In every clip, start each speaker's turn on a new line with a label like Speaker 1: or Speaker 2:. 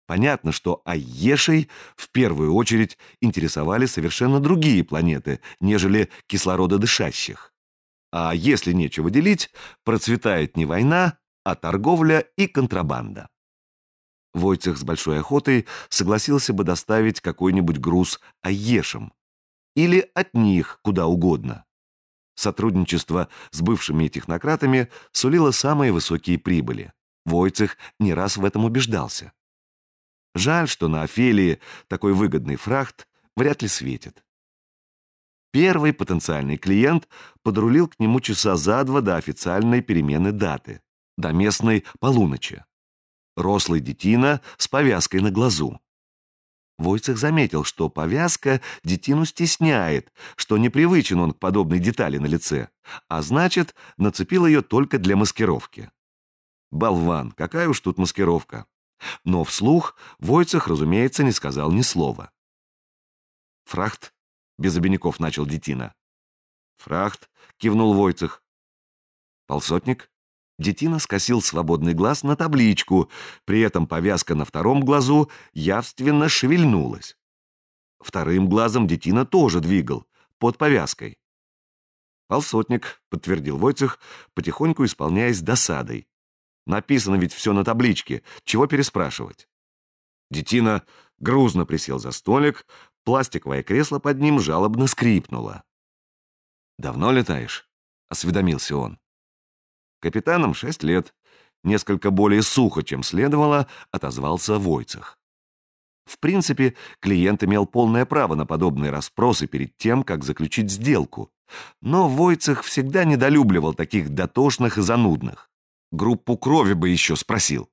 Speaker 1: Понятно, что Айешей в первую очередь интересовали совершенно другие планеты, нежели кислорододышащих. А если нечего делить, процветает не война, а торговля и контрабанда. Войцех с большой охотой согласился бы доставить какой-нибудь груз Айешам или от них куда угодно. Сотрудничество с бывшими технократами сулило самые высокие прибыли. Войцех не раз в этом убеждался. Жаль, что на Офелии такой выгодный фрахт вряд ли светит. Первый потенциальный клиент подрулил к нему часа за два до официальной перемены даты, до местной полуночи. Рослый детина с повязкой на глазу. Войцех заметил, что повязка детину стесняет, что непривычен он к подобной детали на лице, а значит, нацепил ее только для маскировки. Болван, какая уж тут маскировка. Но вслух Войцех, разумеется, не сказал ни слова. «Фрахт?» — без обиняков начал детина. «Фрахт?» — кивнул Войцех. «Полсотник?» Детина скосил свободный глаз на табличку, при этом повязка на втором глазу явственно шевельнулась. Вторым глазом детина тоже двигал, под повязкой. «Полсотник», — подтвердил Войцех, потихоньку исполняясь досадой. «Написано ведь все на табличке, чего переспрашивать?» Детина грузно присел за столик, пластиковое кресло под ним жалобно скрипнуло. «Давно летаешь?» — осведомился он. «Капитаном 6 лет», — несколько более сухо, чем следовало, отозвался Войцех. В принципе, клиент имел полное право на подобные расспросы перед тем, как заключить сделку. Но Войцех всегда недолюбливал таких дотошных и занудных. Группу крови бы еще спросил.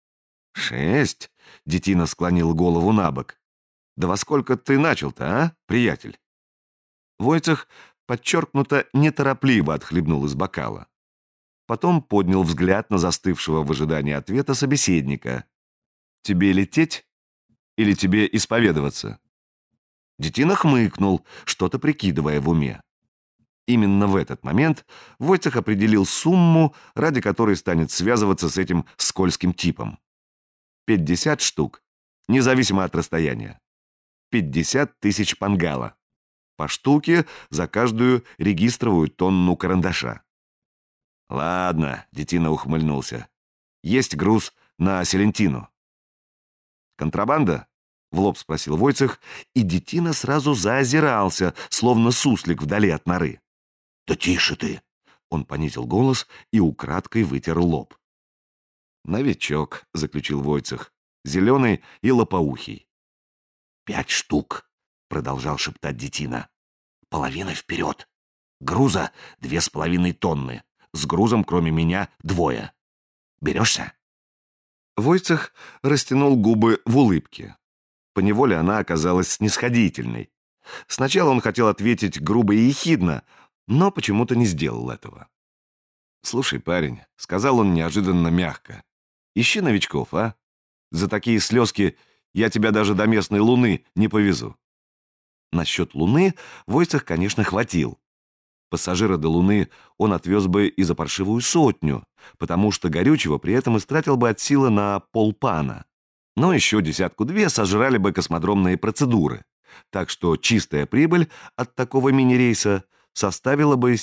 Speaker 1: «6?» — детина склонил голову на бок. «Да во сколько ты начал-то, а, приятель?» Войцех подчеркнуто неторопливо отхлебнул из бокала. Потом поднял взгляд на застывшего в ожидании ответа собеседника. «Тебе лететь? Или тебе исповедоваться?» Детина хмыкнул, что-то прикидывая в уме. Именно в этот момент Войцех определил сумму, ради которой станет связываться с этим скользким типом. 50 штук, независимо от расстояния. 50 тысяч пангала. По штуке за каждую регистровую тонну карандаша. «Ладно», — детина ухмыльнулся. «Есть груз на Селентину». «Контрабанда?» — в лоб спросил Войцех, и детина сразу заозирался, словно суслик вдали от норы. «Да тише ты!» — он понизил голос и украдкой вытер лоб. «Новичок», — заключил Войцех, — «зеленый и лопоухий». 5 штук», — продолжал шептать детина. «Половина вперед. Груза 2,5 тонны. С грузом, кроме меня, 2. Берешься?» Войцех растянул губы в улыбке. Поневоле она оказалась снисходительной. Сначала он хотел ответить грубо и ехидно, но почему-то не сделал этого. «Слушай, парень», — сказал он неожиданно мягко, — «ищи новичков, а? За такие слезки я тебя даже до местной Луны не повезу». Насчет Луны Войцех, конечно, хватил. Пассажира до Луны он отвез бы и за паршивую 100, потому что горючего при этом истратил бы от силы на полпана. Но еще 10-2 сожрали бы космодромные процедуры. Так что чистая прибыль от такого мини-рейса составила бы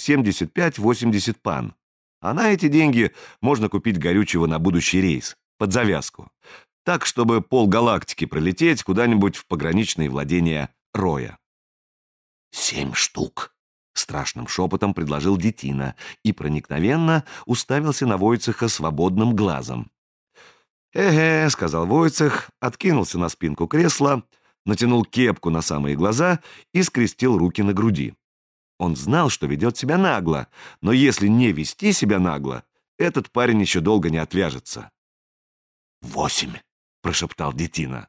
Speaker 1: 75-80 пан. А на эти деньги можно купить горючего на будущий рейс, под завязку. Так, чтобы полгалактики пролететь куда-нибудь в пограничные владения Роя. 7 штук. Страшным шепотом предложил детина и проникновенно уставился на Войцеха свободным глазом. «Эге», — сказал Войцех, откинулся на спинку кресла, натянул кепку на самые глаза и скрестил руки на груди. Он знал, что ведет себя нагло, но если не вести себя нагло, этот парень еще долго не отвяжется. 8, прошептал детина.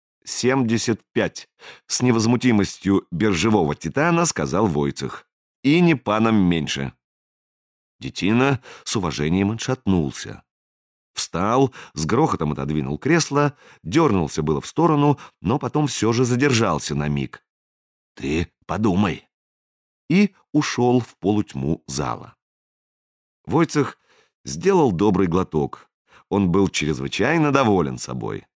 Speaker 1: 75, с невозмутимостью биржевого титана сказал Войцех. И не паном меньше. Детина с уважением отшатнулся. Встал, с грохотом отодвинул кресло, дернулся было в сторону, но потом все же задержался на миг. «Ты подумай!» И ушел в полутьму зала. Войцех сделал добрый глоток. Он был чрезвычайно доволен собой.